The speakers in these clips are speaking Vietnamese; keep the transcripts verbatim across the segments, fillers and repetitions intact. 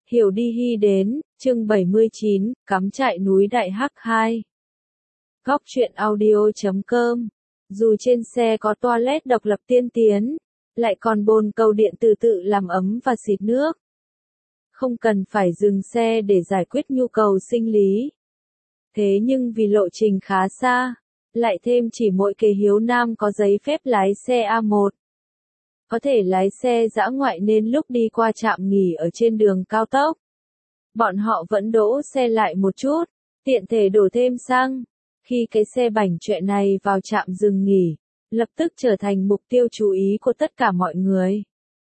Hiểu đi hy đến, chương bảy mươi chín, cắm trại núi Đại Hắc hai. Góc truyện audio chấm com. Dù trên xe có toilet độc lập tiên tiến, lại còn bồn cầu điện từ tự làm ấm và xịt nước. Không cần phải dừng xe để giải quyết nhu cầu sinh lý. Thế nhưng vì lộ trình khá xa, lại thêm chỉ mỗi kế Hiếu Nam có giấy phép lái xe A một. Có thể lái xe dã ngoại nên lúc đi qua trạm nghỉ ở trên đường cao tốc, bọn họ vẫn đỗ xe lại một chút, tiện thể đổ thêm xăng. Khi cái xe bảnh chọe này vào trạm dừng nghỉ, lập tức trở thành mục tiêu chú ý của tất cả mọi người.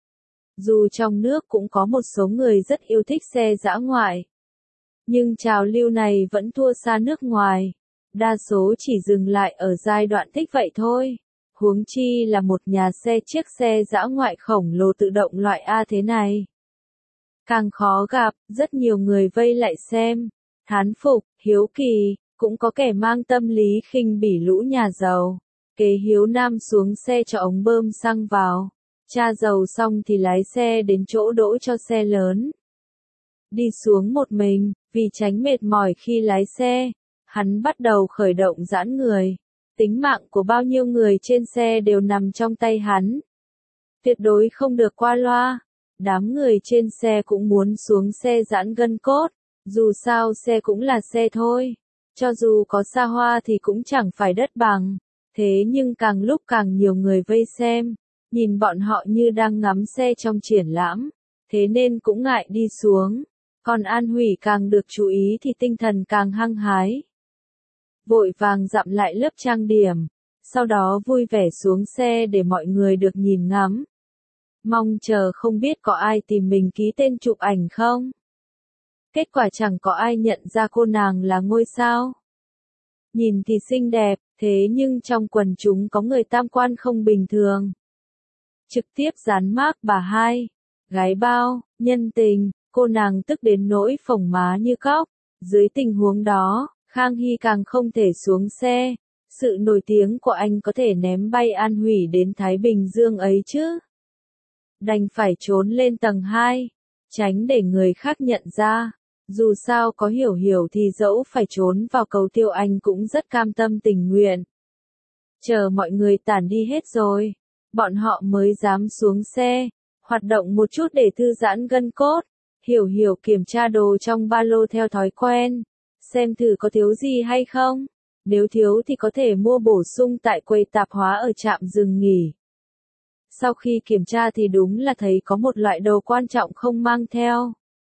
Dù trong nước cũng có một số người rất yêu thích xe dã ngoại, nhưng trào lưu này vẫn thua xa nước ngoài. Đa số chỉ dừng lại ở giai đoạn thích vậy thôi. Huống chi là một nhà xe chiếc xe dã ngoại khổng lồ tự động loại A thế này. Càng khó gặp, rất nhiều người vây lại xem, thán phục, hiếu kỳ, cũng có kẻ mang tâm lý khinh bỉ lũ nhà giàu. Kế Hiếu Nam xuống xe cho ống bơm xăng vào, tra dầu xong thì lái xe đến chỗ đỗ cho xe lớn. Đi xuống một mình, vì tránh mệt mỏi khi lái xe, hắn bắt đầu khởi động giãn người. Tính mạng của bao nhiêu người trên xe đều nằm trong tay hắn. Tuyệt đối không được qua loa. Đám người trên xe cũng muốn xuống xe giãn gân cốt. Dù sao xe cũng là xe thôi. Cho dù có xa hoa thì cũng chẳng phải đất bằng. Thế nhưng càng lúc càng nhiều người vây xem. Nhìn bọn họ như đang ngắm xe trong triển lãm. Thế nên cũng ngại đi xuống. Còn An Hủy càng được chú ý thì tinh thần càng hăng hái. Vội vàng dặm lại lớp trang điểm, sau đó vui vẻ xuống xe để mọi người được nhìn ngắm. Mong chờ không biết có ai tìm mình ký tên chụp ảnh không? Kết quả chẳng có ai nhận ra cô nàng là ngôi sao. Nhìn thì xinh đẹp, thế nhưng trong quần chúng có người tam quan không bình thường. Trực tiếp dán mác bà hai, gái bao, nhân tình, cô nàng tức đến nỗi phồng má như cóc. Dưới tình huống đó, Khang Hy càng không thể xuống xe. Sự nổi tiếng của anh có thể ném bay An Hủy đến Thái Bình Dương ấy chứ. Đành phải trốn lên tầng hai, tránh để người khác nhận ra. Dù sao có hiểu hiểu thì dẫu phải trốn vào cầu tiêu anh cũng rất cam tâm tình nguyện. Chờ mọi người tản đi hết rồi, bọn họ mới dám xuống xe, hoạt động một chút để thư giãn gân cốt. Hiểu hiểu kiểm tra đồ trong ba lô theo thói quen. Xem thử có thiếu gì hay không. Nếu thiếu thì có thể mua bổ sung tại quầy tạp hóa ở trạm dừng nghỉ. Sau khi kiểm tra thì đúng là thấy có một loại đồ quan trọng không mang theo.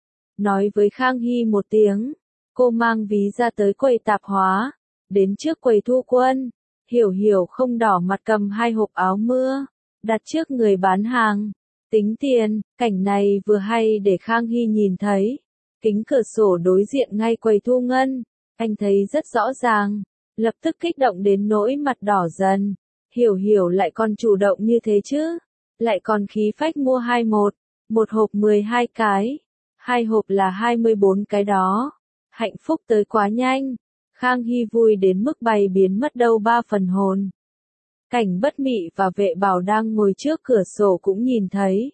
Nói với Khang Hy một tiếng, cô mang ví ra tới quầy tạp hóa. Đến trước quầy thu quân, Hiểu hiểu không đỏ mặt cầm hai hộp áo mưa, đặt trước người bán hàng. Tính tiền, cảnh này vừa hay để Khang Hy nhìn thấy. Kính cửa sổ đối diện ngay quầy thu ngân, anh thấy rất rõ ràng, lập tức kích động đến nỗi mặt đỏ dần. Hiểu hiểu lại còn chủ động như thế chứ, lại còn khí phách mua hai một, một hộp mười hai cái, hai hộp là hai mươi bốn cái đó. Hạnh phúc tới quá nhanh, Khang Hy vui đến mức bay biến mất đâu ba phần hồn. Cảnh Bất Mị và Vệ Bảo đang ngồi trước cửa sổ cũng nhìn thấy.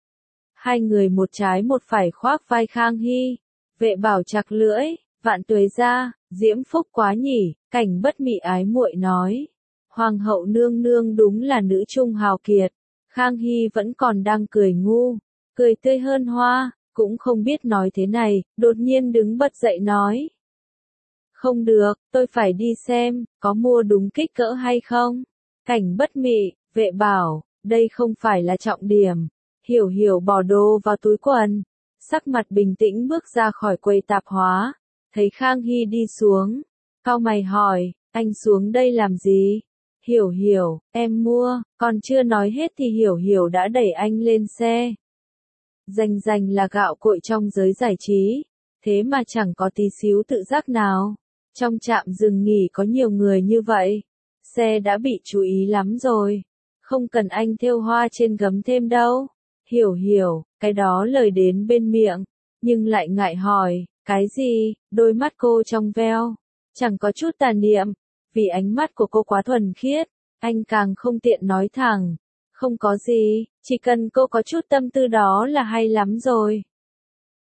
Hai người một trái một phải khoác vai Khang Hy. Vệ Bảo chặt lưỡi, vạn tuế ra, diễm phúc quá nhỉ, Cảnh Bất Mị ái muội nói. Hoàng hậu nương nương đúng là nữ trung hào kiệt. Khang Hy vẫn còn đang cười ngu, cười tươi hơn hoa, cũng không biết nói thế này, đột nhiên đứng bật dậy nói. Không được, tôi phải đi xem, có mua đúng kích cỡ hay không? Cảnh Bất Mị, Vệ Bảo, đây không phải là trọng điểm. Hiểu hiểu bỏ đồ vào túi quần, sắc mặt bình tĩnh bước ra khỏi quầy tạp hóa, thấy Khang Hy đi xuống, cau mày hỏi, anh xuống đây làm gì? Hiểu hiểu, em mua, còn chưa nói hết thì hiểu hiểu đã đẩy anh lên xe. Danh danh là gạo cội trong giới giải trí, thế mà chẳng có tí xíu tự giác nào. Trong trạm dừng nghỉ có nhiều người như vậy, xe đã bị chú ý lắm rồi, không cần anh thêu hoa trên gấm thêm đâu. Hiểu hiểu, cái đó lời đến bên miệng, nhưng lại ngại hỏi, cái gì, đôi mắt cô trong veo, chẳng có chút tà niệm, vì ánh mắt của cô quá thuần khiết, anh càng không tiện nói thẳng, không có gì, chỉ cần cô có chút tâm tư đó là hay lắm rồi.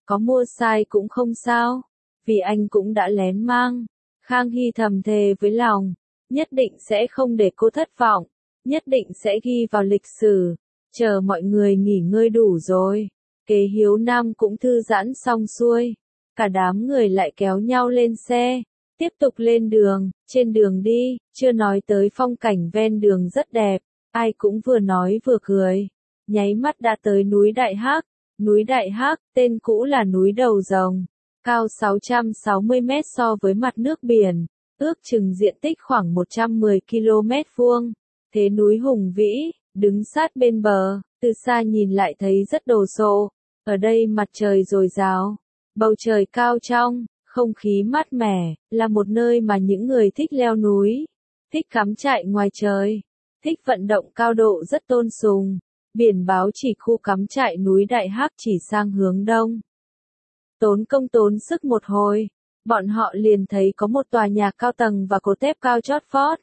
có mua sai cũng không sao, vì anh cũng đã lén mang. Khang Hy thầm thề với lòng, nhất định sẽ không để cô thất vọng, nhất định sẽ ghi vào lịch sử. Chờ mọi người nghỉ ngơi đủ rồi, Kế Hiếu Nam cũng thư giãn xong xuôi, cả đám người lại kéo nhau lên xe, tiếp tục lên đường. Trên đường đi, chưa nói tới phong cảnh ven đường rất đẹp, ai cũng vừa nói vừa cười, nháy mắt đã tới núi Đại Hắc. Núi Đại Hắc, tên cũ là núi Đầu Rồng, cao sáu trăm sáu mươi mét so với mặt nước biển, ước chừng diện tích khoảng một trăm mười ki lô mét vuông. Thế núi hùng vĩ, đứng sát bên bờ, từ xa nhìn lại thấy rất đồ sộ. Ở đây mặt trời dồi dào, bầu trời cao trong, không khí mát mẻ, là một nơi mà những người thích leo núi, thích cắm trại ngoài trời, thích vận động cao độ rất tôn sùng. Biển báo chỉ khu cắm trại núi Đại Hắc chỉ sang hướng đông. Tốn công tốn sức một hồi, bọn họ liền thấy có một tòa nhà cao tầng và cột thép cao chót vót.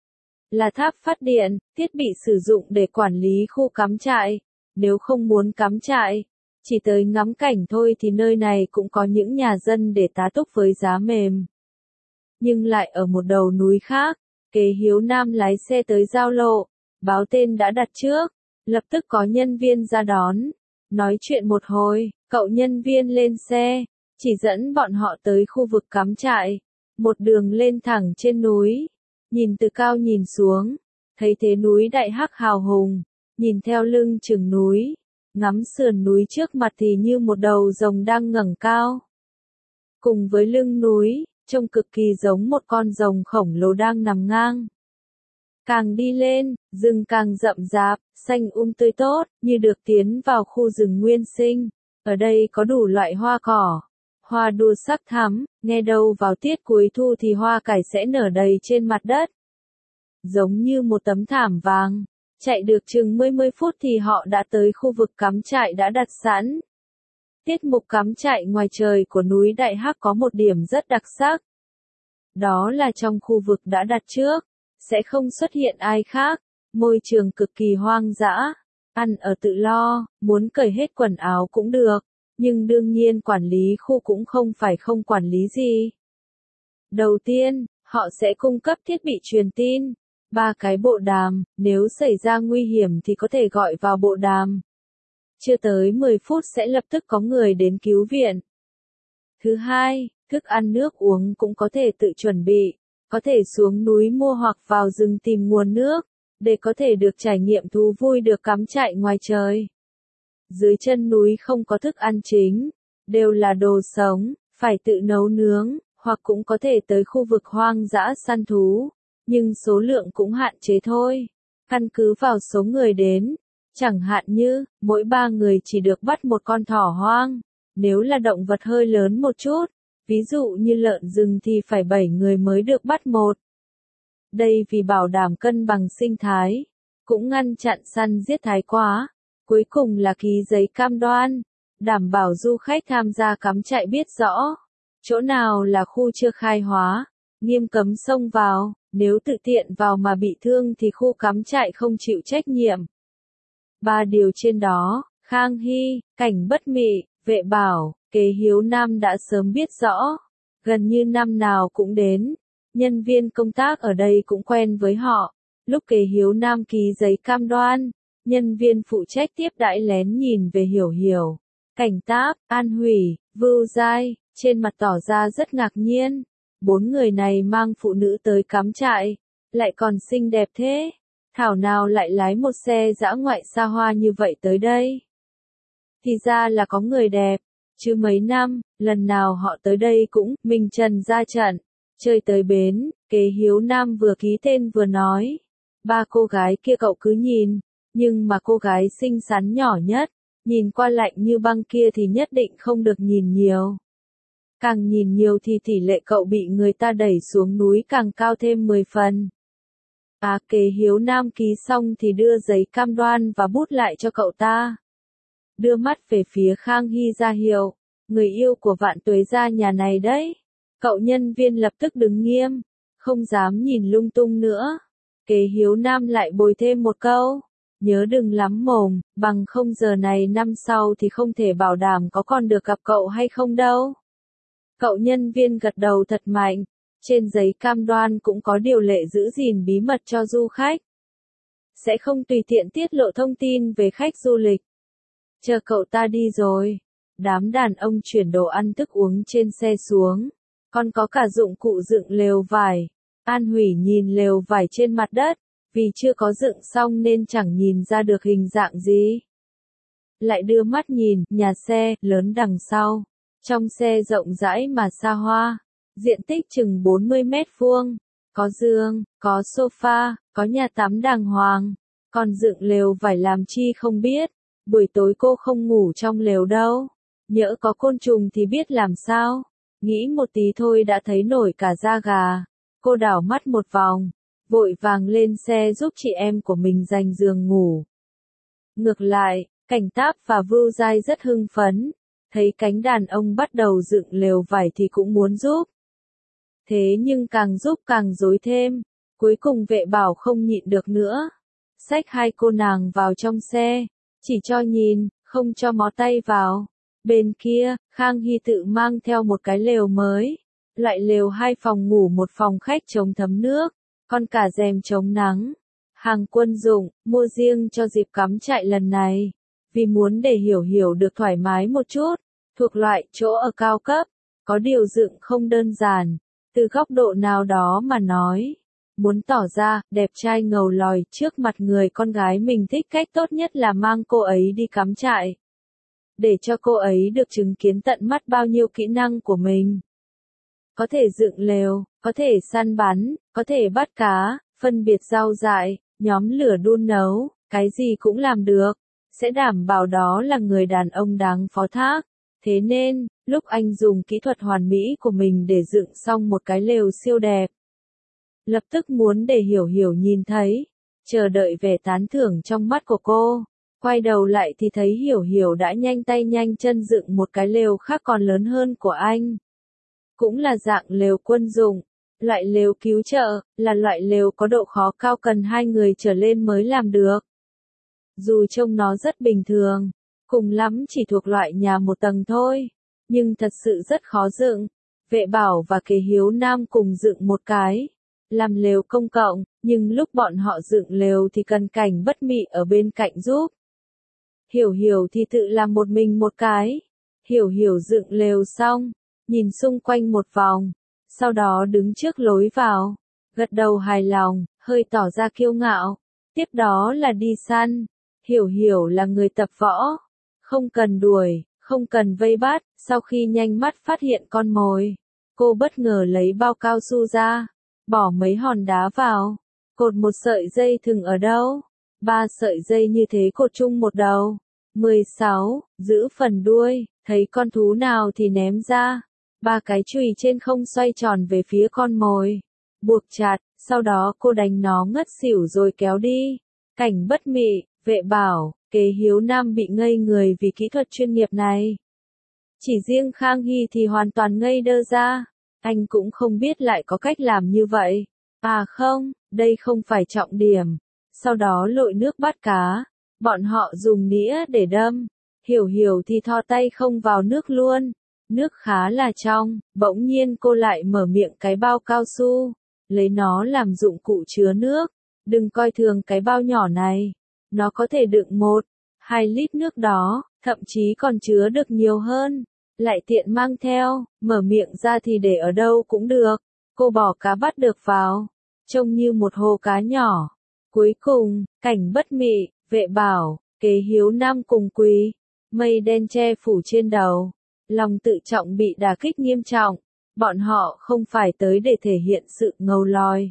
Là tháp phát điện, thiết bị sử dụng để quản lý khu cắm trại. Nếu không muốn cắm trại, chỉ tới ngắm cảnh thôi thì nơi này cũng có những nhà dân để tá túc với giá mềm. Nhưng lại ở một đầu núi khác, Kế Hiếu Nam lái xe tới giao lộ, báo tên đã đặt trước. Lập tức có nhân viên ra đón, nói chuyện một hồi, cậu nhân viên lên xe, chỉ dẫn bọn họ tới khu vực cắm trại, một đường lên thẳng trên núi, nhìn từ cao nhìn xuống, thấy thế núi Đại Hắc hào hùng, nhìn theo lưng chừng núi, ngắm sườn núi trước mặt thì như một đầu rồng đang ngẩng cao. Cùng với lưng núi, trông cực kỳ giống một con rồng khổng lồ đang nằm ngang. Càng đi lên, rừng càng rậm rạp, xanh um tươi tốt, như được tiến vào khu rừng nguyên sinh. Ở đây có đủ loại hoa cỏ, hoa đua sắc thắm, nghe đâu vào tiết cuối thu thì hoa cải sẽ nở đầy trên mặt đất. Giống như một tấm thảm vàng, chạy được chừng mười mươi phút thì họ đã tới khu vực cắm trại đã đặt sẵn. Tiết mục cắm trại ngoài trời của núi Đại Hắc có một điểm rất đặc sắc. Đó là trong khu vực đã đặt trước, sẽ không xuất hiện ai khác, môi trường cực kỳ hoang dã, ăn ở tự lo, muốn cởi hết quần áo cũng được, nhưng đương nhiên quản lý khu cũng không phải không quản lý gì. Đầu tiên, họ sẽ cung cấp thiết bị truyền tin, ba cái bộ đàm, nếu xảy ra nguy hiểm thì có thể gọi vào bộ đàm. Chưa tới mười phút sẽ lập tức có người đến cứu viện. Thứ hai, thức ăn nước uống cũng có thể tự chuẩn bị. Có thể xuống núi mua hoặc vào rừng tìm nguồn nước, để có thể được trải nghiệm thú vui được cắm trại ngoài trời. Dưới chân núi không có thức ăn chính, đều là đồ sống, phải tự nấu nướng, hoặc cũng có thể tới khu vực hoang dã săn thú, nhưng số lượng cũng hạn chế thôi. Căn cứ vào số người đến, chẳng hạn như, mỗi ba người chỉ được bắt một con thỏ hoang, nếu là động vật hơi lớn một chút. Ví dụ như lợn rừng thì phải bảy người mới được bắt một. Đây vì bảo đảm cân bằng sinh thái, cũng ngăn chặn săn giết thái quá. Cuối cùng là ký giấy cam đoan, đảm bảo du khách tham gia cắm trại biết rõ, chỗ nào là khu chưa khai hóa, nghiêm cấm xông vào, nếu tự tiện vào mà bị thương thì khu cắm trại không chịu trách nhiệm. Ba điều trên đó, Khang Hy, Cảnh Bất Mị, Vệ Bảo, Kế Hiếu Nam đã sớm biết rõ, gần như năm nào cũng đến, nhân viên công tác ở đây cũng quen với họ. Lúc Kế Hiếu Nam ký giấy cam đoan, nhân viên phụ trách tiếp đãi lén nhìn về Hiểu Hiểu, Cảnh Táp, An Hủy, Vưu Giai, trên mặt tỏ ra rất ngạc nhiên. Bốn người này mang phụ nữ tới cắm trại, lại còn xinh đẹp thế, thảo nào lại lái một xe dã ngoại xa hoa như vậy tới đây. Thì ra là có người đẹp. Chứ mấy năm, lần nào họ tới đây cũng, mình trần ra trận, chơi tới bến, Kế Hiếu Nam vừa ký tên vừa nói. Ba cô gái kia cậu cứ nhìn, nhưng mà cô gái xinh xắn nhỏ nhất, nhìn qua lạnh như băng kia thì nhất định không được nhìn nhiều. Càng nhìn nhiều thì tỷ lệ cậu bị người ta đẩy xuống núi càng cao thêm mười phần. À, Kế Hiếu Nam ký xong thì đưa giấy cam đoan và bút lại cho cậu ta. Đưa mắt về phía Khang Hy ra hiệu, người yêu của Vạn Tuế gia nhà này đấy. Cậu nhân viên lập tức đứng nghiêm, không dám nhìn lung tung nữa. Kế Hiếu Nam lại bồi thêm một câu, nhớ đừng lắm mồm, bằng không giờ này năm sau thì không thể bảo đảm có còn được gặp cậu hay không đâu. Cậu nhân viên gật đầu thật mạnh, trên giấy cam đoan cũng có điều lệ giữ gìn bí mật cho du khách. Sẽ không tùy tiện tiết lộ thông tin về khách du lịch. Chờ cậu ta đi rồi, đám đàn ông chuyển đồ ăn thức uống trên xe xuống, còn có cả dụng cụ dựng lều vải. An Hủy nhìn lều vải trên mặt đất, vì chưa có dựng xong nên chẳng nhìn ra được hình dạng gì. Lại đưa mắt nhìn, nhà xe, lớn đằng sau. Trong xe rộng rãi mà xa hoa, diện tích chừng bốn mươi mét vuông, có giường, có sofa, có nhà tắm đàng hoàng, còn dựng lều vải làm chi không biết, buổi tối cô không ngủ trong lều đâu, nhỡ có côn trùng thì biết làm sao, nghĩ một tí thôi đã thấy nổi cả da gà, cô đảo mắt một vòng, vội vàng lên xe giúp chị em của mình giành giường ngủ. Ngược lại, Cảnh Táp và Vưu Giai rất hưng phấn, thấy cánh đàn ông bắt đầu dựng lều vải thì cũng muốn giúp. Thế nhưng càng giúp càng rối thêm, cuối cùng Vệ Bảo không nhịn được nữa. Xách hai cô nàng vào trong xe, chỉ cho nhìn, không cho mó tay vào. Bên kia, Khang Hy tự mang theo một cái lều mới, loại lều hai phòng ngủ một phòng khách chống thấm nước, còn cả rèm chống nắng. Hàng quân dụng, mua riêng cho dịp cắm trại lần này, vì muốn để Hiểu Hiểu được thoải mái một chút, thuộc loại chỗ ở cao cấp, có điều dựng không đơn giản, từ góc độ nào đó mà nói. Muốn tỏ ra đẹp trai ngầu lòi trước mặt người con gái mình thích, cách tốt nhất là mang cô ấy đi cắm trại. Để cho cô ấy được chứng kiến tận mắt bao nhiêu kỹ năng của mình. Có thể dựng lều, có thể săn bắn, có thể bắt cá, phân biệt rau dại, nhóm lửa đun nấu, cái gì cũng làm được. Sẽ đảm bảo đó là người đàn ông đáng phó thác. Thế nên, lúc anh dùng kỹ thuật hoàn mỹ của mình để dựng xong một cái lều siêu đẹp, lập tức muốn để Hiểu Hiểu nhìn thấy, chờ đợi vẻ tán thưởng trong mắt của cô. Quay đầu lại thì thấy Hiểu Hiểu đã nhanh tay nhanh chân dựng một cái lều khác còn lớn hơn của anh. Cũng là dạng lều quân dụng, loại lều cứu trợ, là loại lều có độ khó cao cần hai người trở lên mới làm được. Dù trông nó rất bình thường, cùng lắm chỉ thuộc loại nhà một tầng thôi, nhưng thật sự rất khó dựng. Vệ Bảo và Kế Hiếu Nam cùng dựng một cái, làm lều công cộng, nhưng lúc bọn họ dựng lều thì cần Cảnh Bất Mị ở bên cạnh giúp. Hiểu Hiểu thì tự làm một mình một cái. Hiểu Hiểu dựng lều xong, nhìn xung quanh một vòng, sau đó đứng trước lối vào, gật đầu hài lòng, hơi tỏ ra kiêu ngạo. Tiếp đó là đi săn. Hiểu Hiểu là người tập võ, không cần đuổi, không cần vây bắt. Sau khi nhanh mắt phát hiện con mồi, cô bất ngờ lấy bao cao su ra, bỏ mấy hòn đá vào, cột một sợi dây thừng ở đâu, ba sợi dây như thế cột chung một đầu. mười sáu, giữ phần đuôi, thấy con thú nào thì ném ra, ba cái chùy trên không xoay tròn về phía con mồi, buộc chặt, sau đó cô đánh nó ngất xỉu rồi kéo đi. Cảnh Bất Mị, Vệ Bảo, Kế Hiếu Nam bị ngây người vì kỹ thuật chuyên nghiệp này. Chỉ riêng Khang Hy thì hoàn toàn ngây đơ ra, anh cũng không biết lại có cách làm như vậy. À không, đây không phải trọng điểm. Sau đó lội nước bắt cá, bọn họ dùng nĩa để đâm. Hiểu Hiểu thì thò tay không vào nước luôn. Nước khá là trong, bỗng nhiên cô lại mở miệng cái bao cao su, lấy nó làm dụng cụ chứa nước. Đừng coi thường cái bao nhỏ này, nó có thể đựng một, hai lít nước đó, thậm chí còn chứa được nhiều hơn. Lại tiện mang theo, mở miệng ra thì để ở đâu cũng được. Cô bỏ cá bắt được vào, trông như một hồ cá nhỏ. Cuối cùng, Cảnh Bất Mị, Vệ Bảo, Kế Hiếu Nam cùng quỳ, mây đen che phủ trên đầu. Lòng tự trọng bị đả kích nghiêm trọng, bọn họ không phải tới để thể hiện sự ngầu lòi,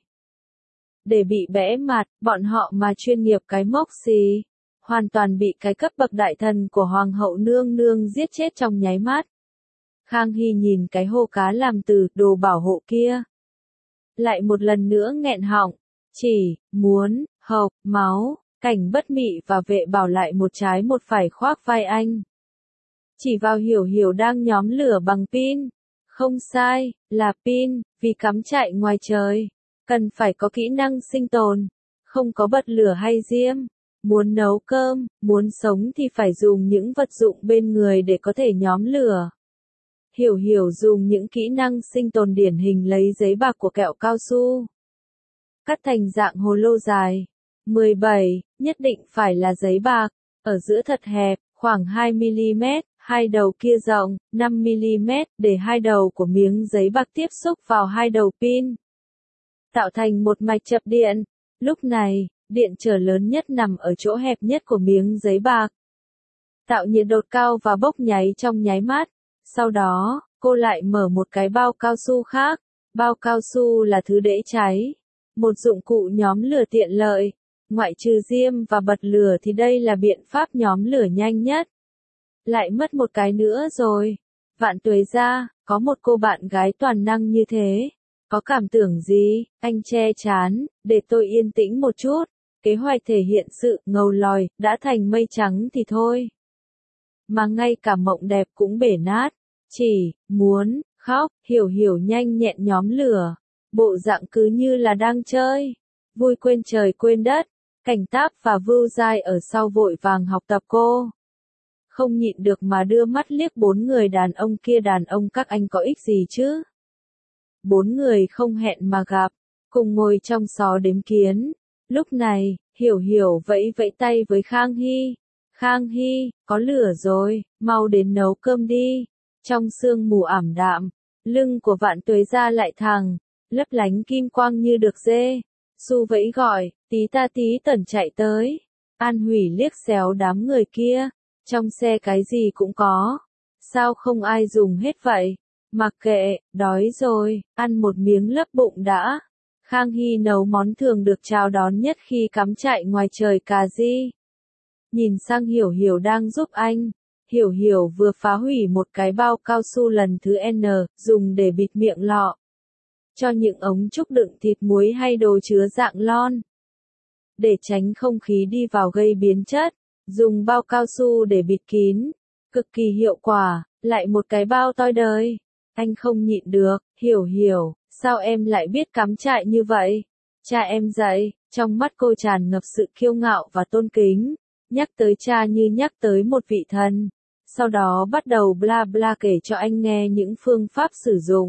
để bị bẽ mặt, bọn họ mà chuyên nghiệp cái mốc xì, hoàn toàn bị cái cấp bậc đại thần của Hoàng hậu nương nương giết chết trong nháy mắt. Khang Hy nhìn cái hồ cá làm từ đồ bảo hộ kia, lại một lần nữa nghẹn họng, chỉ muốn hộc máu. Cảnh Bất Mị và Vệ Bảo lại một trái một phải khoác vai anh, chỉ vào Hiểu Hiểu đang nhóm lửa bằng pin. Không sai, là pin, vì cắm trại ngoài trời, cần phải có kỹ năng sinh tồn, không có bật lửa hay diêm, Muốn nấu cơm, muốn sống thì phải dùng những vật dụng bên người để có thể nhóm lửa. Hiểu Hiểu dùng những kỹ năng sinh tồn điển hình lấy giấy bạc của kẹo cao su. Cắt thành dạng hồ lô dài. mười bảy, nhất định phải là giấy bạc, ở giữa thật hẹp, khoảng hai mi-li-mét, hai đầu kia rộng, năm mi-li-mét, để hai đầu của miếng giấy bạc tiếp xúc vào hai đầu pin. Tạo thành một mạch chập điện. Lúc này, điện trở lớn nhất nằm ở chỗ hẹp nhất của miếng giấy bạc. Tạo nhiệt độ cao và bốc cháy trong nháy mắt. Sau đó, cô lại mở một cái bao cao su khác. Bao cao su là thứ dễ cháy. Một dụng cụ nhóm lửa tiện lợi. Ngoại trừ diêm và bật lửa thì đây là biện pháp nhóm lửa nhanh nhất. Lại mất một cái nữa rồi. Vạn Tuế gia, có một cô bạn gái toàn năng như thế. Có cảm tưởng gì? Anh che chán, để tôi yên tĩnh một chút. Kế hoạch thể hiện sự ngầu lòi, đã thành mây trắng thì thôi. Mà ngay cả mộng đẹp cũng bể nát. Chỉ, muốn, khóc, Hiểu Hiểu nhanh nhẹn nhóm lửa. Bộ dạng cứ như là đang chơi. Vui quên trời quên đất. Cảnh Táp và Vưu Giai ở sau vội vàng học tập cô. Không nhịn được mà đưa mắt liếc bốn người đàn ông kia, đàn ông các anh có ích gì chứ? Bốn người không hẹn mà gặp, cùng ngồi trong xó đếm kiến. Lúc này, Hiểu Hiểu vẫy vẫy tay với Khang Hy. Khang Hy, có lửa rồi, mau đến nấu cơm đi. Trong sương mù ảm đạm, lưng của Vạn Tuế gia lại thẳng, lấp lánh kim quang như được dê. Su vẫy gọi, tí ta tí tẩn chạy tới. An Hủy liếc xéo đám người kia. Trong xe cái gì cũng có. Sao không ai dùng hết vậy? Mặc kệ, đói rồi, ăn một miếng lấp bụng đã. Khang Hy nấu món thường được chào đón nhất khi cắm trại ngoài trời cà ri. Nhìn sang Hiểu Hiểu đang giúp anh. Hiểu Hiểu vừa phá hủy một cái bao cao su lần thứ N, dùng để bịt miệng lọ. Cho những ống trúc đựng thịt muối hay đồ chứa dạng lon. Để tránh không khí đi vào gây biến chất, dùng bao cao su để bịt kín. Cực kỳ hiệu quả, lại một cái bao toi đời. Anh không nhịn được, Hiểu Hiểu, sao em lại biết cắm trại như vậy? Cha em dạy, trong mắt cô tràn ngập sự kiêu ngạo và tôn kính. Nhắc tới cha như nhắc tới một vị thần. Sau đó bắt đầu bla bla kể cho anh nghe những phương pháp sử dụng.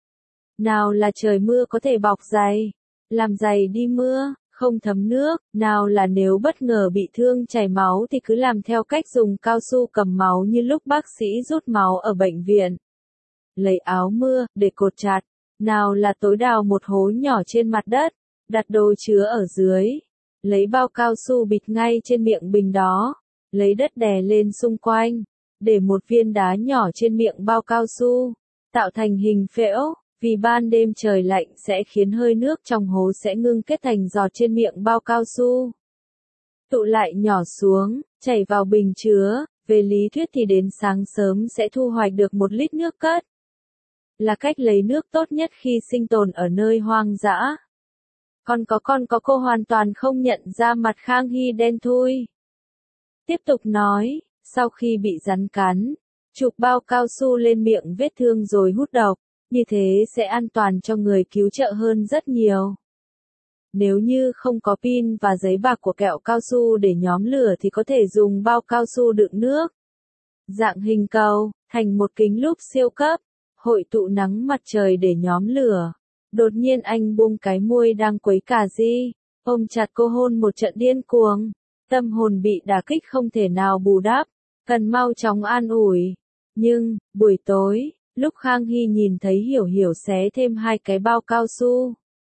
Nào là trời mưa có thể bọc giày, làm giày đi mưa, không thấm nước, nào là nếu bất ngờ bị thương chảy máu thì cứ làm theo cách dùng cao su cầm máu như lúc bác sĩ rút máu ở bệnh viện. Lấy áo mưa, để cột chặt, nào là tối đào một hố nhỏ trên mặt đất, đặt đồ chứa ở dưới, lấy bao cao su bịt ngay trên miệng bình đó, lấy đất đè lên xung quanh, để một viên đá nhỏ trên miệng bao cao su, tạo thành hình phễu. Vì ban đêm trời lạnh sẽ khiến hơi nước trong hố sẽ ngưng kết thành giọt trên miệng bao cao su. Tụ lại nhỏ xuống, chảy vào bình chứa, về lý thuyết thì đến sáng sớm sẽ thu hoạch được một lít nước cất. Là cách lấy nước tốt nhất khi sinh tồn ở nơi hoang dã. Còn có con có cô hoàn toàn không nhận ra mặt Khang Hy đen thui. Tiếp tục nói, sau khi bị rắn cắn, chụp bao cao su lên miệng vết thương rồi hút độc. Như thế sẽ an toàn cho người cứu trợ hơn rất nhiều. Nếu như không có pin và giấy bạc của kẹo cao su để nhóm lửa thì có thể dùng bao cao su đựng nước. Dạng hình cầu, thành một kính lúp siêu cấp, hội tụ nắng mặt trời để nhóm lửa. Đột nhiên anh buông cái môi đang quấy cà ri, ôm chặt cô hôn một trận điên cuồng. Tâm hồn bị đả kích không thể nào bù đắp, cần mau chóng an ủi. Nhưng, buổi tối, lúc Khang Hy nhìn thấy Hiểu Hiểu xé thêm hai cái bao cao su.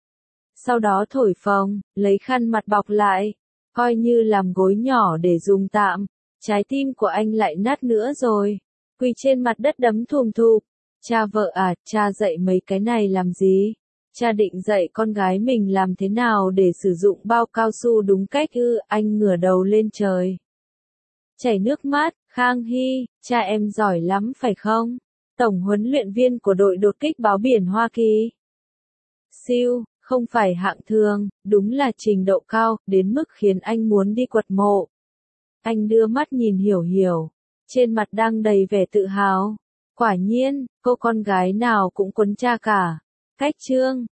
Sau đó thổi phồng, lấy khăn mặt bọc lại, coi như làm gối nhỏ để dùng tạm. Trái tim của anh lại nát nữa rồi. Quỳ trên mặt đất đấm thùm thụp. Cha vợ à, cha dạy mấy cái này làm gì? Cha định dạy con gái mình làm thế nào để sử dụng bao cao su đúng cách ư? Anh ngửa đầu lên trời. Chảy nước mắt, Khang Hy, cha em giỏi lắm phải không? Tổng huấn luyện viên của đội đột kích báo biển Hoa Kỳ. Siêu, không phải hạng thường, đúng là trình độ cao, đến mức khiến anh muốn đi quật mộ. Anh đưa mắt nhìn Hiểu Hiểu, trên mặt đang đầy vẻ tự hào. Quả nhiên, cô con gái nào cũng quấn cha cả. Cách chương